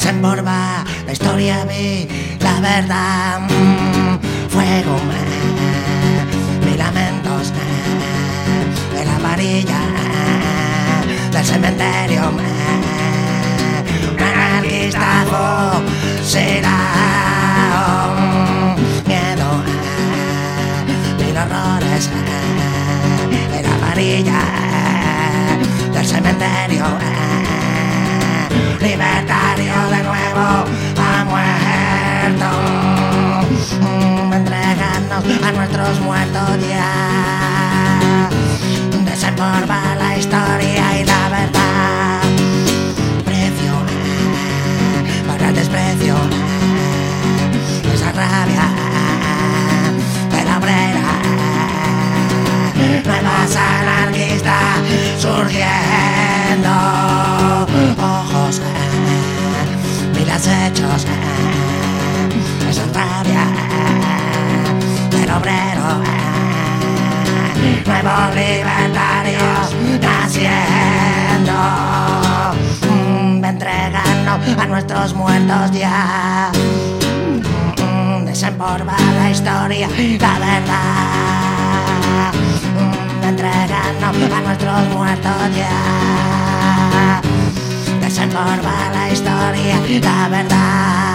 desempolva la historia, vi la verdad. Fuego, mis lamentos, de la varilla del cementerio. Un anarquista será miedo, mil horrores de la varilla del cementerio. Libertario de nuevo ha muerto. Entregarnos a nuestros muertos ya. Desempolva la historia y la verdad. Precio para el desprecio, esa rabia de la obrera. Nuevas anarquistas surgiendo. Ojos, mil acechos, esa rabia del obrero. Nuevos libertarios naciendo. Entregarnos a nuestros muertos ya. Desempolva la historia y la verdad. Entregarnos a nuestros muertos ya. Desempolva la historia y la verdad.